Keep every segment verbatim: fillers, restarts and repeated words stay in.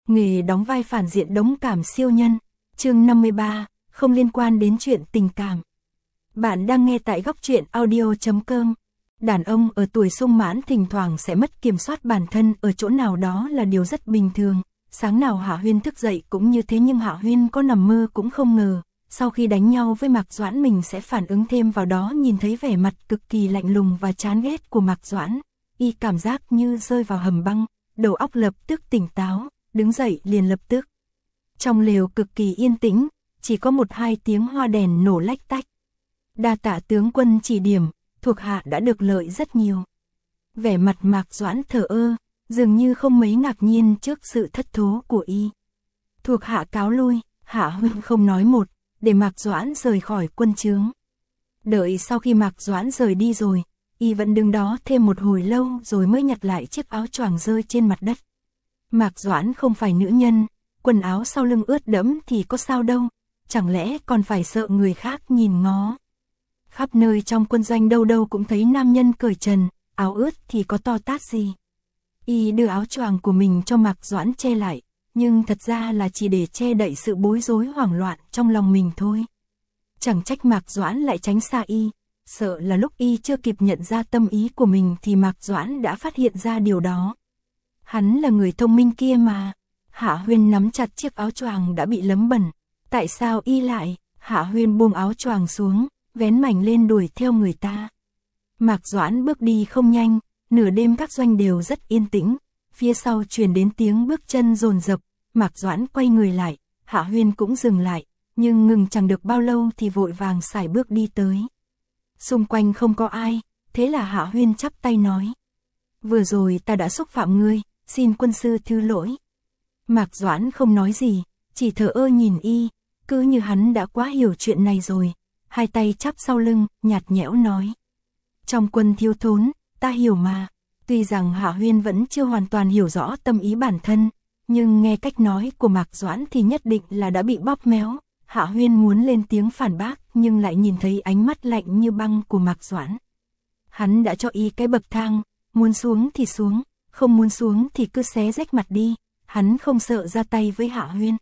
Nghề đóng vai phản diện đống cảm siêu nhân. Chương năm mươi ba, không liên quan đến chuyện tình cảm. Bạn đang nghe tại góc truyện audio chấm com. Đàn ông ở tuổi sung mãn thỉnh thoảng sẽ mất kiểm soát bản thân ở chỗ nào đó là điều rất bình thường. Sáng nào Hạ Huyên thức dậy cũng như thế, nhưng Hạ Huyên có nằm mơ cũng không ngờ, sau khi đánh nhau với Mạc Doãn mình sẽ phản ứng thêm vào đó. Nhìn thấy vẻ mặt cực kỳ lạnh lùng và chán ghét của Mạc Doãn, y cảm giác như rơi vào hầm băng, đầu óc lập tức tỉnh táo, đứng dậy liền lập tức. Trong lều cực kỳ yên tĩnh, chỉ có một hai tiếng hoa đèn nổ lách tách. Đa tạ tướng quân chỉ điểm, thuộc hạ đã được lợi rất nhiều. Vẻ mặt Mạc Doãn thờ ơ, dường như không mấy ngạc nhiên trước sự thất thố của y. Thuộc hạ cáo lui. Hạ Huyên không nói một, để Mạc Doãn rời khỏi quân trướng. Đợi sau khi Mạc Doãn rời đi rồi, y vẫn đứng đó thêm một hồi lâu rồi mới nhặt lại chiếc áo choàng rơi trên mặt đất. Mạc Doãn không phải nữ nhân, quần áo sau lưng ướt đẫm thì có sao đâu, chẳng lẽ còn phải sợ người khác nhìn ngó. Khắp nơi trong quân doanh đâu đâu cũng thấy nam nhân cởi trần, áo ướt thì có to tát gì. Y đưa áo choàng của mình cho Mạc Doãn che lại, nhưng thật ra là chỉ để che đậy sự bối rối hoảng loạn trong lòng mình thôi. Chẳng trách Mạc Doãn lại tránh xa y, sợ là lúc y chưa kịp nhận ra tâm ý của mình thì Mạc Doãn đã phát hiện ra điều đó. Hắn là người thông minh kia mà. Hạ Huyên nắm chặt chiếc áo choàng đã bị lấm bẩn. Tại sao y lại? Hạ Huyên buông áo choàng xuống, vén mảnh lên đuổi theo người ta. Mạc Doãn bước đi không nhanh, nửa đêm các doanh đều rất yên tĩnh. Phía sau truyền đến tiếng bước chân dồn dập, Mạc Doãn quay người lại, Hạ Huyên cũng dừng lại, nhưng ngừng chẳng được bao lâu thì vội vàng sải bước đi tới. Xung quanh không có ai, thế là Hạ Huyên chắp tay nói: vừa rồi ta đã xúc phạm ngươi, xin quân sư thứ lỗi. Mạc Doãn không nói gì, chỉ thờ ơ nhìn y, cứ như hắn đã quá hiểu chuyện này rồi, hai tay chắp sau lưng, nhạt nhẽo nói: trong quân thiếu thốn, ta hiểu mà. Tuy rằng Hạ Huyên vẫn chưa hoàn toàn hiểu rõ tâm ý bản thân, nhưng nghe cách nói của Mạc Doãn thì nhất định là đã bị bóp méo. Hạ Huyên muốn lên tiếng phản bác nhưng lại nhìn thấy ánh mắt lạnh như băng của Mạc Doãn. Hắn đã cho y cái bậc thang, muốn xuống thì xuống, không muốn xuống thì cứ xé rách mặt đi, hắn không sợ ra tay với Hạ Huyên.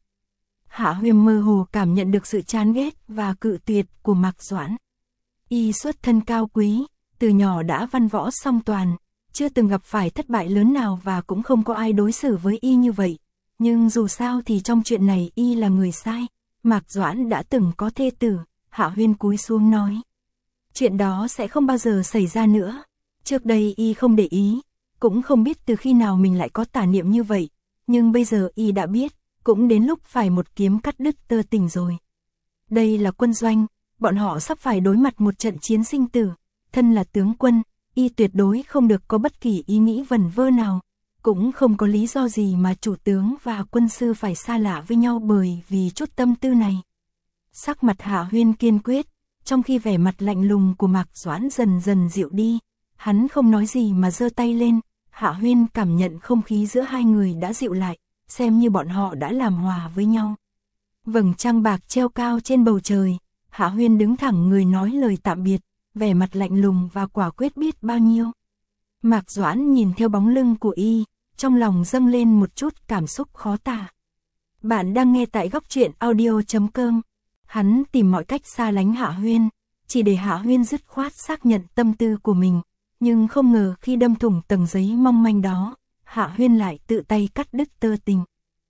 Hạ Huyên mơ hồ cảm nhận được sự chán ghét và cự tuyệt của Mạc Doãn. Y xuất thân cao quý, từ nhỏ đã văn võ song toàn, chưa từng gặp phải thất bại lớn nào và cũng không có ai đối xử với y như vậy. Nhưng dù sao thì trong chuyện này y là người sai. Mạc Doãn đã từng có thê tử. Hạ Huyên cúi xuống nói: chuyện đó sẽ không bao giờ xảy ra nữa. Trước đây y không để ý, cũng không biết từ khi nào mình lại có tà niệm như vậy. Nhưng bây giờ y đã biết, cũng đến lúc phải một kiếm cắt đứt tơ tình rồi. Đây là quân doanh, bọn họ sắp phải đối mặt một trận chiến sinh tử. Thân là tướng quân, y tuyệt đối không được có bất kỳ ý nghĩ vẩn vơ nào. Cũng không có lý do gì mà chủ tướng và quân sư phải xa lạ với nhau bởi vì chút tâm tư này. Sắc mặt Hạ Huyên kiên quyết, trong khi vẻ mặt lạnh lùng của Mạc Doãn dần dần dịu đi. Hắn không nói gì mà giơ tay lên. Hạ Huyên cảm nhận không khí giữa hai người đã dịu lại, xem như bọn họ đã làm hòa với nhau. Vầng trăng bạc treo cao trên bầu trời, Hạ Huyên đứng thẳng người nói lời tạm biệt, vẻ mặt lạnh lùng và quả quyết biết bao nhiêu. Mạc Doãn nhìn theo bóng lưng của y, trong lòng dâng lên một chút cảm xúc khó tả. Bạn đang nghe tại góc truyện audio chấm com. Hắn tìm mọi cách xa lánh Hạ Huyên, chỉ để Hạ Huyên dứt khoát xác nhận tâm tư của mình. Nhưng không ngờ khi đâm thủng tầng giấy mong manh đó, Hạ Huyên lại tự tay cắt đứt tơ tình.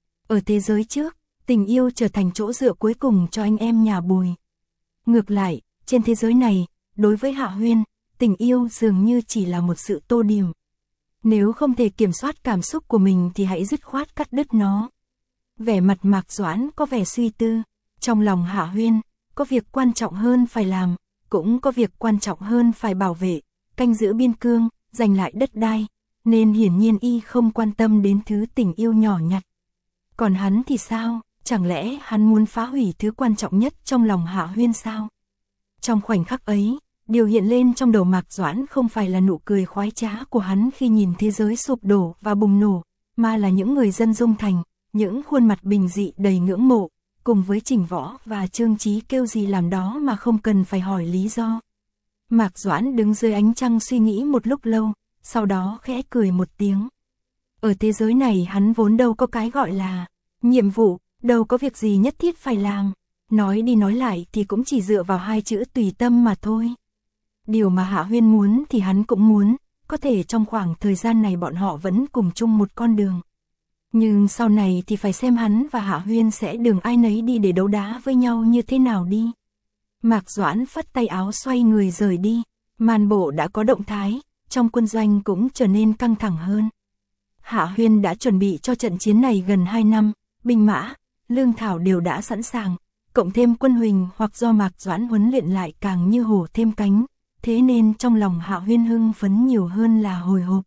Ở thế giới trước, tình yêu trở thành chỗ dựa cuối cùng cho anh em nhà Bùi. Ngược lại, trên thế giới này, đối với Hạ Huyên, tình yêu dường như chỉ là một sự tô điểm. Nếu không thể kiểm soát cảm xúc của mình thì hãy dứt khoát cắt đứt nó. Vẻ mặt Mạc Doãn có vẻ suy tư. Trong lòng Hạ Huyên, có việc quan trọng hơn phải làm, cũng có việc quan trọng hơn phải bảo vệ, canh giữ biên cương, giành lại đất đai, nên hiển nhiên y không quan tâm đến thứ tình yêu nhỏ nhặt. Còn hắn thì sao? Chẳng lẽ hắn muốn phá hủy thứ quan trọng nhất trong lòng Hạ Huyên sao? Trong khoảnh khắc ấy, điều hiện lên trong đầu Mạc Doãn không phải là nụ cười khoái trá của hắn khi nhìn thế giới sụp đổ và bùng nổ, mà là những người dân Dung Thành, những khuôn mặt bình dị đầy ngưỡng mộ, cùng với Trình Võ và Trương Chí kêu gì làm đó mà không cần phải hỏi lý do. Mạc Doãn đứng dưới ánh trăng suy nghĩ một lúc lâu, sau đó khẽ cười một tiếng. Ở thế giới này hắn vốn đâu có cái gọi là nhiệm vụ, đâu có việc gì nhất thiết phải làm. Nói đi nói lại thì cũng chỉ dựa vào hai chữ tùy tâm mà thôi. Điều mà Hạ Huyên muốn thì hắn cũng muốn, có thể trong khoảng thời gian này bọn họ vẫn cùng chung một con đường. Nhưng sau này thì phải xem hắn và Hạ Huyên sẽ đường ai nấy đi để đấu đá với nhau như thế nào đi. Mạc Doãn phất tay áo xoay người rời đi, Man Bộ đã có động thái, trong quân doanh cũng trở nên căng thẳng hơn. Hạ Huyên đã chuẩn bị cho trận chiến này gần hai năm, binh mã, lương thảo đều đã sẵn sàng, cộng thêm quân huỳnh hoặc do Mạc Doãn huấn luyện lại càng như hổ thêm cánh, thế nên trong lòng Hạ Huyên hưng phấn nhiều hơn là hồi hộp.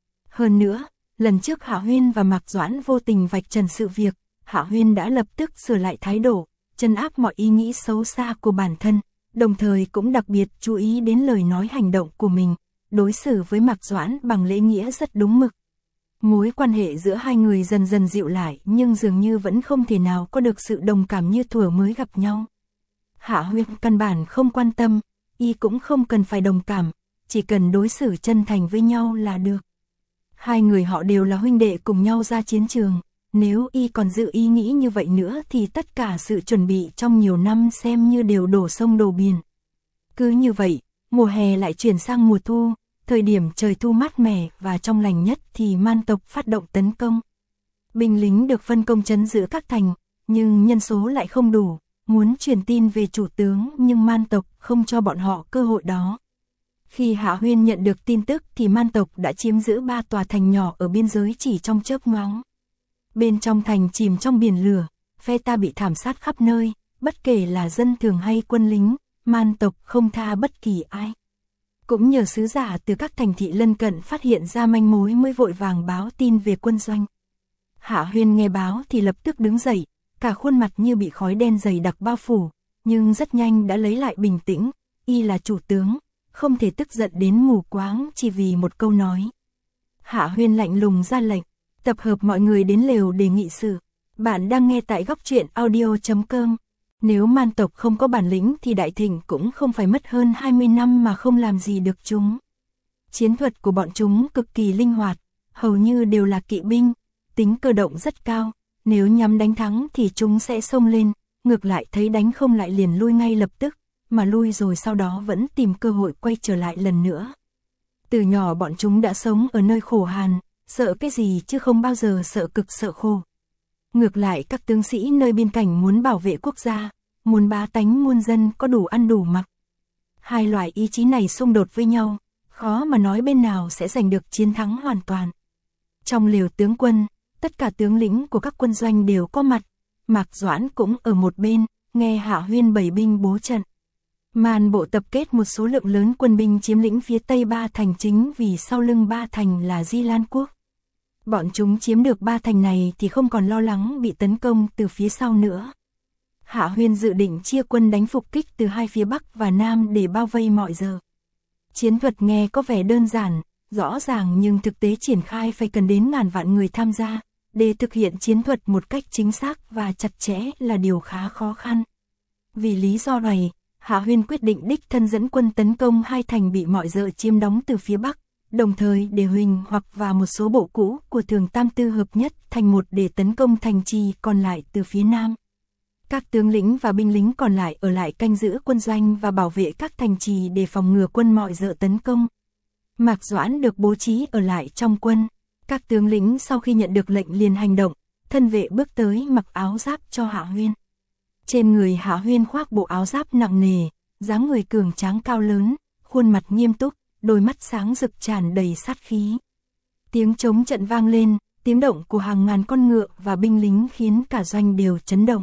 Hơn nữa, lần trước Hạ Huyên và Mạc Doãn vô tình vạch trần sự việc, Hạ Huyên đã lập tức sửa lại thái độ, trấn áp mọi ý nghĩ xấu xa của bản thân, đồng thời cũng đặc biệt chú ý đến lời nói hành động của mình, đối xử với Mạc Doãn bằng lễ nghĩa rất đúng mực. Mối quan hệ giữa hai người dần dần dịu lại nhưng dường như vẫn không thể nào có được sự đồng cảm như thuở mới gặp nhau. Hạ Huyên căn bản không quan tâm, y cũng không cần phải đồng cảm, chỉ cần đối xử chân thành với nhau là được. Hai người họ đều là huynh đệ cùng nhau ra chiến trường, nếu y còn giữ ý nghĩ như vậy nữa thì tất cả sự chuẩn bị trong nhiều năm xem như đều đổ sông đổ biển. Cứ như vậy, mùa hè lại chuyển sang mùa thu, thời điểm trời thu mát mẻ và trong lành nhất thì Man tộc phát động tấn công. Binh lính được phân công trấn giữ các thành, nhưng nhân số lại không đủ, muốn truyền tin về chủ tướng nhưng Man tộc không cho bọn họ cơ hội đó. Khi Hạ Huyên nhận được tin tức thì Man tộc đã chiếm giữ ba tòa thành nhỏ ở biên giới chỉ trong chớp nhoáng. Bên trong thành chìm trong biển lửa, phe ta bị thảm sát khắp nơi, bất kể là dân thường hay quân lính, Man tộc không tha bất kỳ ai. Cũng nhờ sứ giả từ các thành thị lân cận phát hiện ra manh mối mới vội vàng báo tin về quân doanh. Hạ Huyên nghe báo thì lập tức đứng dậy, cả khuôn mặt như bị khói đen dày đặc bao phủ, nhưng rất nhanh đã lấy lại bình tĩnh, y là chủ tướng, không thể tức giận đến mù quáng chỉ vì một câu nói. Hạ Huyên lạnh lùng ra lệnh, tập hợp mọi người đến lều để nghị sự. Bạn đang nghe tại góc truyện audio chấm com. Nếu Man tộc không có bản lĩnh thì Đại Thịnh cũng không phải mất hơn hai mươi năm mà không làm gì được chúng. Chiến thuật của bọn chúng cực kỳ linh hoạt, hầu như đều là kỵ binh, tính cơ động rất cao, nếu nhắm đánh thắng thì chúng sẽ xông lên, ngược lại thấy đánh không lại liền lui ngay lập tức, mà lui rồi sau đó vẫn tìm cơ hội quay trở lại lần nữa. Từ nhỏ bọn chúng đã sống ở nơi khổ hàn, sợ cái gì chứ không bao giờ sợ cực sợ khổ. Ngược lại các tướng sĩ nơi biên cảnh muốn bảo vệ quốc gia, muốn bá tánh muôn dân có đủ ăn đủ mặc. Hai loại ý chí này xung đột với nhau, khó mà nói bên nào sẽ giành được chiến thắng hoàn toàn. Trong lều tướng quân, tất cả tướng lĩnh của các quân doanh đều có mặt, Mạc Doãn cũng ở một bên, nghe Hạ Huyên bày binh bố trận. Man bộ tập kết một số lượng lớn quân binh chiếm lĩnh phía tây ba thành chính vì sau lưng ba thành là Di Lan quốc. Bọn chúng chiếm được ba thành này thì không còn lo lắng bị tấn công từ phía sau nữa. Hạ Huyên dự định chia quân đánh phục kích từ hai phía Bắc và Nam để bao vây mọi giờ. Chiến thuật nghe có vẻ đơn giản, rõ ràng nhưng thực tế triển khai phải cần đến ngàn vạn người tham gia. Để thực hiện chiến thuật một cách chính xác và chặt chẽ là điều khá khó khăn. Vì lý do này, Hạ Huyên quyết định đích thân dẫn quân tấn công hai thành bị mọi giờ chiếm đóng từ phía Bắc, đồng thời để Huỳnh hoặc và một số bộ cũ của Thường Tam Tư hợp nhất thành một để tấn công thành trì còn lại từ phía Nam. Các tướng lĩnh và binh lính còn lại ở lại canh giữ quân doanh và bảo vệ các thành trì để phòng ngừa quân mọi giờ tấn công. Mạc Doãn được bố trí ở lại trong quân. Các tướng lĩnh sau khi nhận được lệnh liền hành động, thân vệ bước tới mặc áo giáp cho Hạ Huyên. Trên người Hạ Huyên khoác bộ áo giáp nặng nề, dáng người cường tráng cao lớn, khuôn mặt nghiêm túc, đôi mắt sáng rực tràn đầy sát khí. Tiếng trống trận vang lên, tiếng động của hàng ngàn con ngựa và binh lính khiến cả doanh đều chấn động.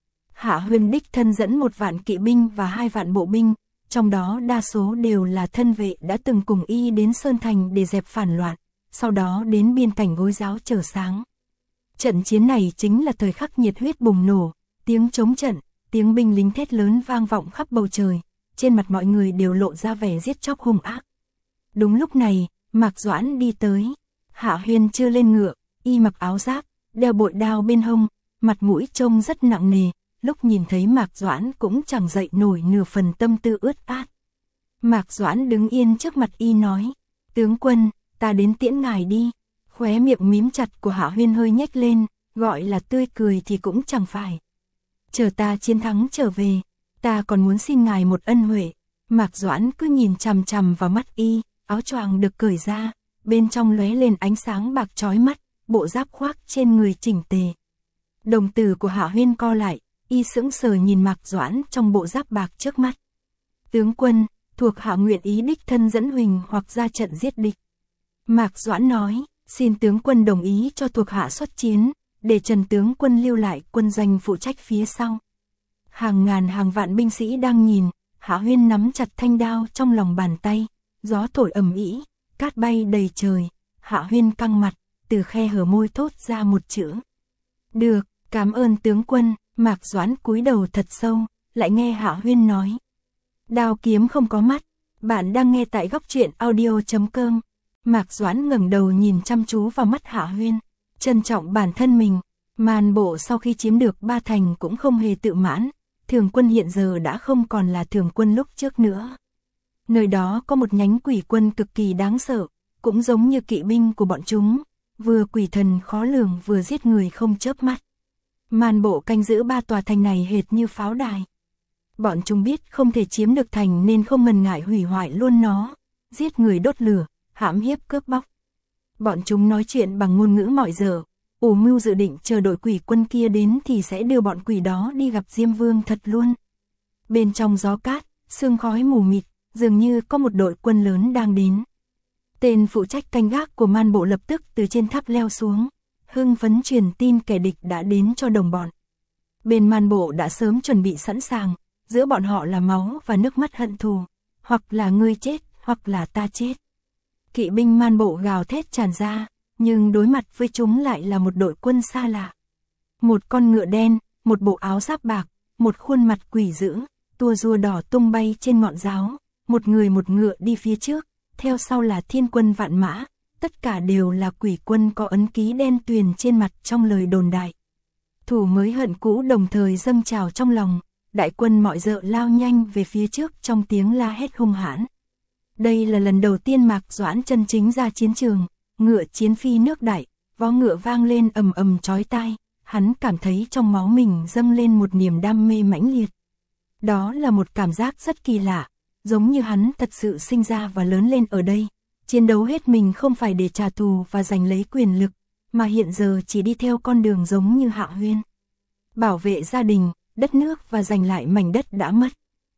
Hạ Huyên đích thân dẫn một vạn kỵ binh và hai vạn bộ binh, trong đó đa số đều là thân vệ đã từng cùng y đến Sơn Thành để dẹp phản loạn, sau đó đến biên cảnh Gối Giáo chờ sáng. Trận chiến này chính là thời khắc nhiệt huyết bùng nổ, tiếng trống trận, tiếng binh lính thét lớn vang vọng khắp bầu trời, trên mặt mọi người đều lộ ra vẻ giết chóc hung ác. Đúng lúc này, Mạc Doãn đi tới, Hạ Huyên chưa lên ngựa, y mặc áo giáp, đeo bội đao bên hông, mặt mũi trông rất nặng nề, lúc nhìn thấy Mạc Doãn cũng chẳng dậy nổi nửa phần tâm tư ướt át. Mạc Doãn đứng yên trước mặt y nói, tướng quân, ta đến tiễn ngài đi. Khóe miệng mím chặt của Hạ Huyên hơi nhếch lên, gọi là tươi cười thì cũng chẳng phải. Chờ ta chiến thắng trở về, ta còn muốn xin ngài một ân huệ. Mạc Doãn cứ nhìn chằm chằm vào mắt y, áo choàng được cởi ra, bên trong lóe lên ánh sáng bạc chói mắt, bộ giáp khoác trên người chỉnh tề. Đồng tử của Hạ Huyên co lại, y sững sờ nhìn Mạc Doãn trong bộ giáp bạc trước mắt. Tướng quân, thuộc hạ nguyện ý đích thân dẫn Huỳnh hoặc ra trận giết địch. Mạc Doãn nói, xin tướng quân đồng ý cho thuộc hạ xuất chiến, để Trần tướng quân lưu lại quân doanh phụ trách phía sau. Hàng ngàn hàng vạn binh sĩ đang nhìn, Hạ Huyên nắm chặt thanh đao trong lòng bàn tay, gió thổi ầm ĩ, cát bay đầy trời. Hạ Huyên căng mặt, từ khe hở môi thốt ra một chữ. Được, cảm ơn tướng quân. Mạc Doãn cúi đầu thật sâu, lại nghe Hạ Huyên nói. Đao kiếm không có mắt. Bạn đang nghe tại góc truyện audio chấm com. Mạc Doãn ngẩng đầu nhìn chăm chú vào mắt Hạ Huyên, trân trọng bản thân mình. Màn Bộ sau khi chiếm được Ba Thành cũng không hề tự mãn, Thường Quân hiện giờ đã không còn là Thường Quân lúc trước nữa. Nơi đó có một nhánh quỷ quân cực kỳ đáng sợ, cũng giống như kỵ binh của bọn chúng, vừa quỷ thần khó lường vừa giết người không chớp mắt. Màn Bộ canh giữ ba tòa thành này hệt như pháo đài. Bọn chúng biết không thể chiếm được thành nên không ngần ngại hủy hoại luôn nó, giết người đốt lửa, hãm hiếp cướp bóc. Bọn chúng nói chuyện bằng ngôn ngữ mọi giờ, ủ mưu dự định chờ đội quỷ quân kia đến thì sẽ đưa bọn quỷ đó đi gặp Diêm Vương thật luôn. Bên trong gió cát, sương khói mù mịt, dường như có một đội quân lớn đang đến. Tên phụ trách canh gác của Man Bộ lập tức từ trên tháp leo xuống, hưng phấn truyền tin kẻ địch đã đến cho đồng bọn. Bên Man Bộ đã sớm chuẩn bị sẵn sàng, giữa bọn họ là máu và nước mắt hận thù, hoặc là ngươi chết, hoặc là ta chết. Kỵ binh Man Bộ gào thét tràn ra, nhưng đối mặt với chúng lại là một đội quân xa lạ. Một con ngựa đen, một bộ áo giáp bạc, một khuôn mặt quỷ dữ, tua rùa đỏ tung bay trên ngọn giáo, một người một ngựa đi phía trước, theo sau là thiên quân vạn mã, tất cả đều là quỷ quân có ấn ký đen tuyền trên mặt trong lời đồn đại. Thù mới hận cũ đồng thời dâng trào trong lòng, đại quân mọi dợ lao nhanh về phía trước trong tiếng la hét hung hãn. Đây là lần đầu tiên Mạc Doãn chân chính ra chiến trường, ngựa chiến phi nước đại, vó ngựa vang lên ầm ầm chói tai, hắn cảm thấy trong máu mình dâng lên một niềm đam mê mãnh liệt. Đó là một cảm giác rất kỳ lạ, giống như hắn thật sự sinh ra và lớn lên ở đây, chiến đấu hết mình không phải để trả thù và giành lấy quyền lực, mà hiện giờ chỉ đi theo con đường giống như Hạ Huyên. Bảo vệ gia đình, đất nước và giành lại mảnh đất đã mất.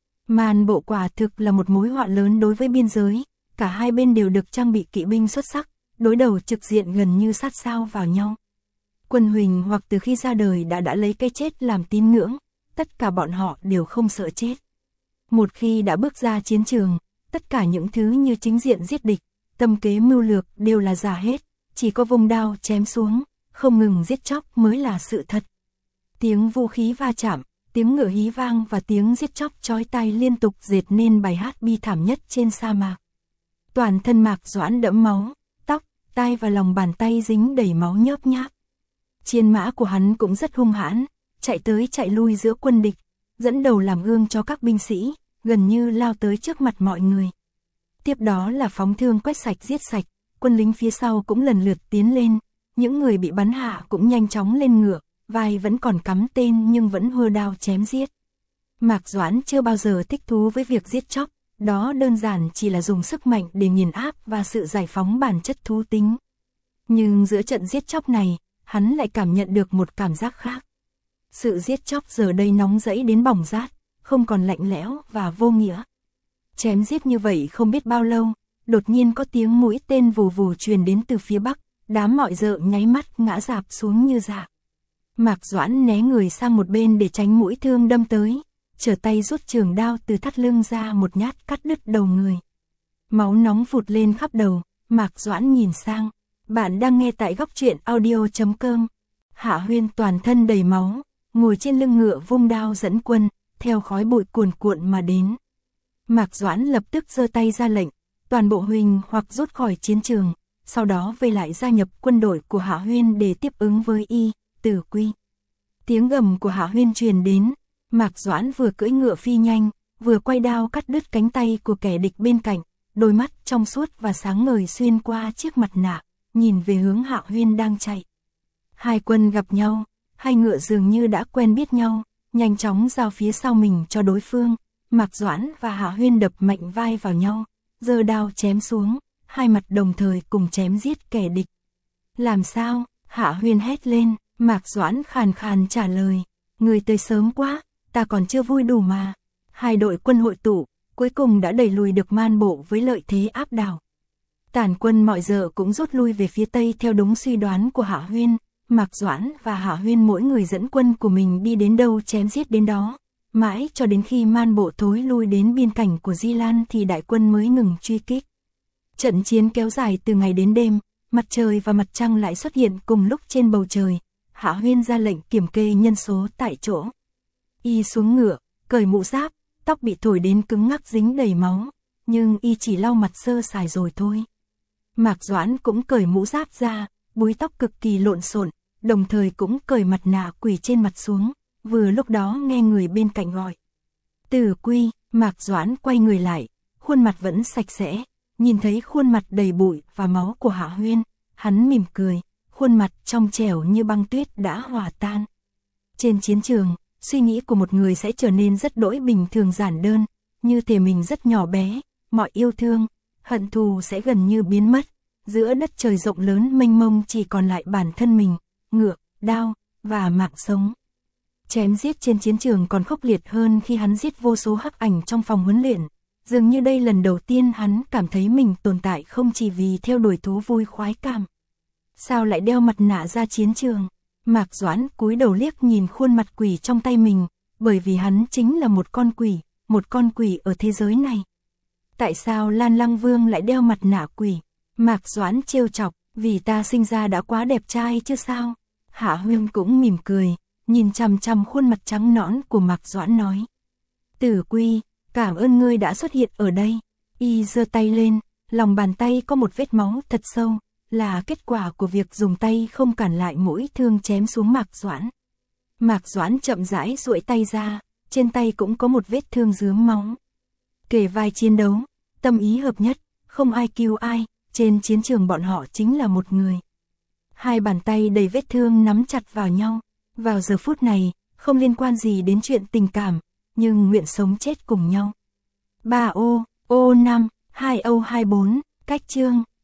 Man Bộ quả thực là một mối họa lớn đối với biên giới, cả hai bên đều được trang bị kỵ binh xuất sắc, đối đầu trực diện gần như sát sao vào nhau. Quân Huỳnh hoặc từ khi ra đời đã đã lấy cái chết làm tín ngưỡng, tất cả bọn họ đều không sợ chết. Một khi đã bước ra chiến trường, tất cả những thứ như chính diện giết địch, tâm kế mưu lược đều là giả hết, chỉ có vùng đao chém xuống, không ngừng giết chóc mới là sự thật. Tiếng vũ khí va chạm, tiếng ngựa hí vang và tiếng giết chóc chói tai liên tục dệt nên bài hát bi thảm nhất trên sa mạc. Toàn thân Mạc Doãn đẫm máu, tóc, tai và lòng bàn tay dính đầy máu nhớp nháp. Chiến mã của hắn cũng rất hung hãn, chạy tới chạy lui giữa quân địch, dẫn đầu làm gương cho các binh sĩ, gần như lao tới trước mặt mọi người. Tiếp đó là phóng thương quét sạch giết sạch, quân lính phía sau cũng lần lượt tiến lên, những người bị bắn hạ cũng nhanh chóng lên ngựa, vai vẫn còn cắm tên nhưng vẫn hơ đao chém giết. Mạc Doãn chưa bao giờ thích thú với việc giết chóc, đó đơn giản chỉ là dùng sức mạnh để nghiền áp và sự giải phóng bản chất thú tính. Nhưng giữa trận giết chóc này, hắn lại cảm nhận được một cảm giác khác. Sự giết chóc giờ đây nóng rẫy đến bỏng rát, không còn lạnh lẽo và vô nghĩa. Chém giết như vậy không biết bao lâu, đột nhiên có tiếng mũi tên vù vù truyền đến từ phía bắc, đám mọi dợ nháy mắt ngã rạp xuống như rạc. Mạc Doãn né người sang một bên để tránh mũi thương đâm tới, trở tay rút trường đao từ thắt lưng ra một nhát cắt đứt đầu người. Máu nóng phụt lên khắp đầu, Mạc Doãn nhìn sang. Bạn đang nghe tại góc truyện audio chấm com. Hạ Huyên toàn thân đầy máu, ngồi trên lưng ngựa vung đao dẫn quân, theo khói bụi cuồn cuộn mà đến. Mạc Doãn lập tức giơ tay ra lệnh, toàn bộ Huỳnh hoặc rút khỏi chiến trường, sau đó về lại gia nhập quân đội của Hạ Huyên để tiếp ứng với y, Tử Quy. Tiếng gầm của Hạ Huyên truyền đến, Mạc Doãn vừa cưỡi ngựa phi nhanh, vừa quay đao cắt đứt cánh tay của kẻ địch bên cạnh, đôi mắt trong suốt và sáng ngời xuyên qua chiếc mặt nạ, nhìn về hướng Hạ Huyên đang chạy. Hai quân gặp nhau, hai ngựa dường như đã quen biết nhau, nhanh chóng giao phía sau mình cho đối phương. Mạc Doãn và Hạ Huyên đập mạnh vai vào nhau, giơ đao chém xuống, hai mặt đồng thời cùng chém giết kẻ địch. Làm sao? Hạ Huyên hét lên, Mạc Doãn khàn khàn trả lời, người tới sớm quá, ta còn chưa vui đủ mà. Hai đội quân hội tụ, cuối cùng đã đẩy lùi được Man Bộ với lợi thế áp đảo. Tản quân mọi giờ cũng rút lui về phía tây theo đúng suy đoán của Hạ Huyên. Mạc Doãn và Hạ Huyên mỗi người dẫn quân của mình đi đến đâu chém giết đến đó. Mãi cho đến khi Man Bộ thối lui đến biên cảnh của Di Lan thì đại quân mới ngừng truy kích. Trận chiến kéo dài từ ngày đến đêm, mặt trời và mặt trăng lại xuất hiện cùng lúc trên bầu trời. Hạ Huyên ra lệnh kiểm kê nhân số tại chỗ. Y xuống ngựa, cởi mũ giáp, tóc bị thổi đến cứng ngắc dính đầy máu, nhưng y chỉ lau mặt sơ sài rồi thôi. Mạc Doãn cũng cởi mũ giáp ra, búi tóc cực kỳ lộn xộn, đồng thời cũng cởi mặt nạ quỷ trên mặt xuống, vừa lúc đó nghe người bên cạnh gọi. Tử Quy, Mạc Doãn quay người lại, khuôn mặt vẫn sạch sẽ, nhìn thấy khuôn mặt đầy bụi và máu của Hạ Huyên, hắn mỉm cười, khuôn mặt trong trẻo như băng tuyết đã hòa tan. Trên chiến trường, suy nghĩ của một người sẽ trở nên rất đỗi bình thường giản đơn, như thể mình rất nhỏ bé, mọi yêu thương, hận thù sẽ gần như biến mất, giữa đất trời rộng lớn mênh mông chỉ còn lại bản thân mình, ngựa, đao, và mạng sống. Chém giết trên chiến trường còn khốc liệt hơn khi hắn giết vô số hắc ảnh trong phòng huấn luyện, dường như đây lần đầu tiên hắn cảm thấy mình tồn tại không chỉ vì theo đuổi thú vui khoái cảm. Sao lại đeo mặt nạ ra chiến trường? Mạc Doãn cúi đầu liếc nhìn khuôn mặt quỷ trong tay mình, bởi vì hắn chính là một con quỷ, một con quỷ ở thế giới này. Tại sao Lan Lăng Vương lại đeo mặt nạ quỷ? Mạc Doãn trêu chọc, vì ta sinh ra đã quá đẹp trai chứ sao? Hạ Huyên cũng mỉm cười, nhìn chằm chằm khuôn mặt trắng nõn của Mạc Doãn nói. Tử Quy, cảm ơn ngươi đã xuất hiện ở đây. Y giơ tay lên, lòng bàn tay có một vết máu thật sâu, là kết quả của việc dùng tay không cản lại mũi thương chém xuống Mạc Doãn. Mạc Doãn chậm rãi duỗi tay ra, trên tay cũng có một vết thương rướm máu. Kể vai chiến đấu, tâm ý hợp nhất, không ai cứu ai, trên chiến trường bọn họ chính là một người. Hai bàn tay đầy vết thương nắm chặt vào nhau, vào giờ phút này, không liên quan gì đến chuyện tình cảm, nhưng nguyện sống chết cùng nhau. ba ô, ô năm, hai âu hai bốn, cách chương.